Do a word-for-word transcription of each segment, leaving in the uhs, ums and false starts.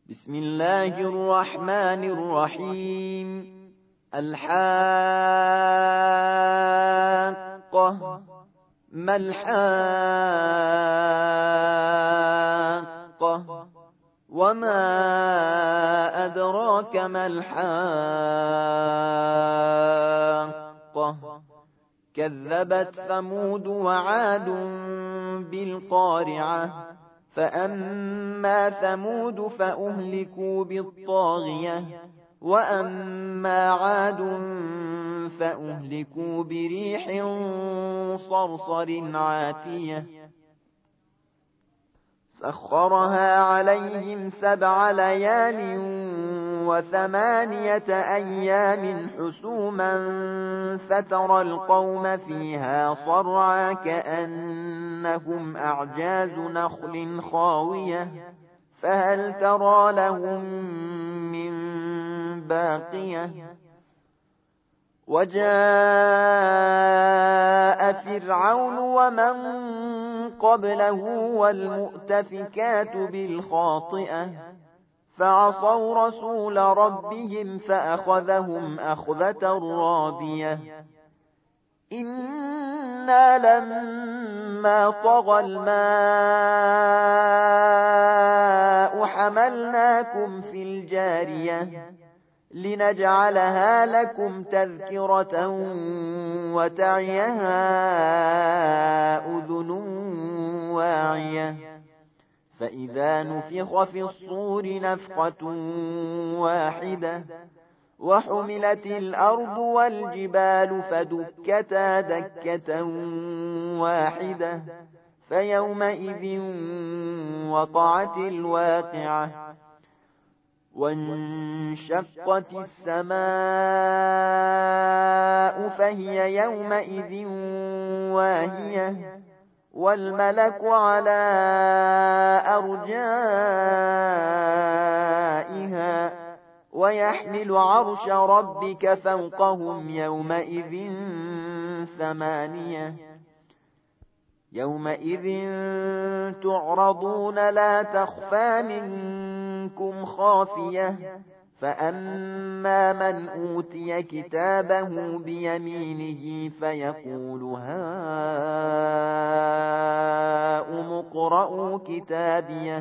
بسم الله الرحمن الرحيم. الحاقة. ما الحاقة؟ وما أدراك ما الحاقة؟ كذبت ثمود وعاد بالقارعة. فأما ثمود فأهلكوا بالطاغية، وأما عاد فأهلكوا بريح صرصر عاتية سخرها عليهم سبع ليال وثمانية أيام حسوما فترى القوم فيها صرعا كأنهم أعجاز نخل خاوية فهل ترى لهم من باقية. وجاء فرعون ومن قبله والمؤتفكات بالخاطئة فعصوا رسول ربهم فأخذهم أخذة رابية. إنا لما طغى الماء حملناكم في الجارية لنجعلها لكم تذكرة وتعيها أذن واعية. فإذا نفخ في الصور نفخة واحدة وحملت الأرض والجبال فدكتا دكة واحدة فيومئذ وقعت الواقعة. وانشقت السماء فهي يومئذ واهية والملك على أرجائها ويحمل عرش ربك فوقهم يومئذ ثمانية. يومئذ تعرضون لا تخفى منكم خافية. فأما من أوتي كتابه بيمينه فيقول هاؤم اقرءوا كتابيه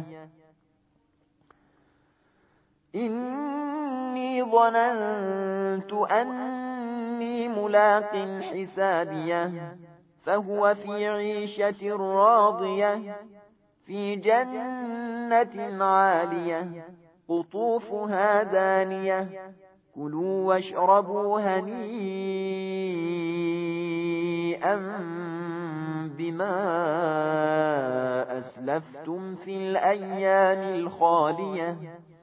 إني ظننت أني ملاق حسابيه فهو في عيشة راضية في جنة عالية قطوفها دانية كلوا واشربوا هنيئا بما أسلفتم في الأيام الخالية.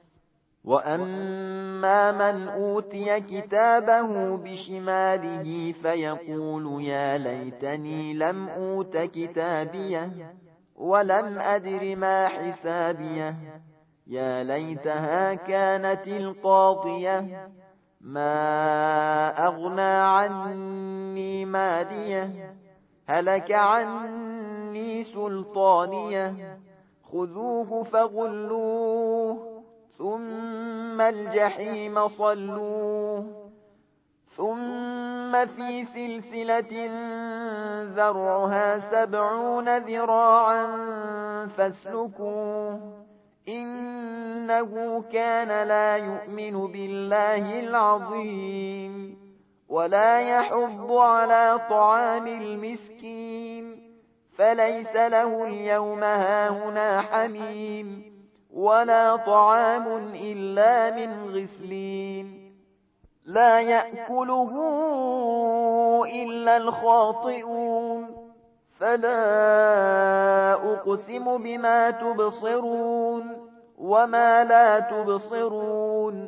وأما من أوتي كتابه بشماله فيقول يا ليتني لم أوت كتابيه ولم أدر ما حسابيه يا ليتها كانت القاضية ما أغنى عني ماليه هلك عني سلطانيه خذوه فغلوه ثم الجحيم صلوه ثم في سلسلة ذرعها سبعون ذراعا فاسلكوه إنه كان لا يؤمن بالله العظيم ولا يحض على طعام المسكين فليس له اليوم هاهنا حميم ولا طعام إلا من غسلين لا يأكله إلا الخاطئون. فلا أقسم بما تبصرون وما لا تبصرون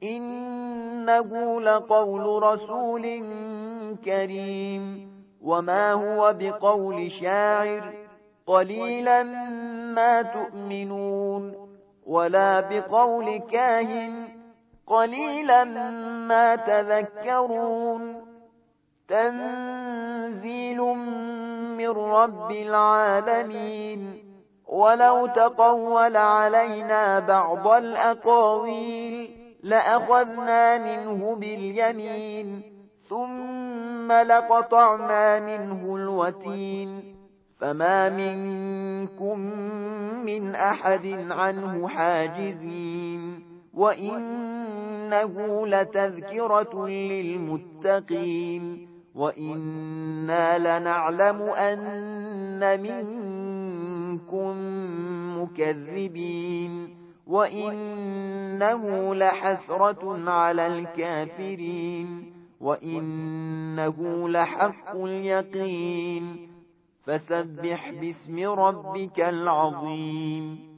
إنه لقول رسول كريم وما هو بقول شاعر قليلا ما تؤمنون ولا بقول كاهن قليلا ما تذكرون تنزيل من رب العالمين ولو تقول علينا بعض الأقاويل لأخذنا منه باليمين ثم لقطعنا منه الوتين فما منكم من أحد عنه حاجزين وإنه لتذكرة للمتقين وإنا لنعلم أن منكم مكذبين وإنه لحسرة على الكافرين وإنه لحق اليقين فسبح باسم ربك العظيم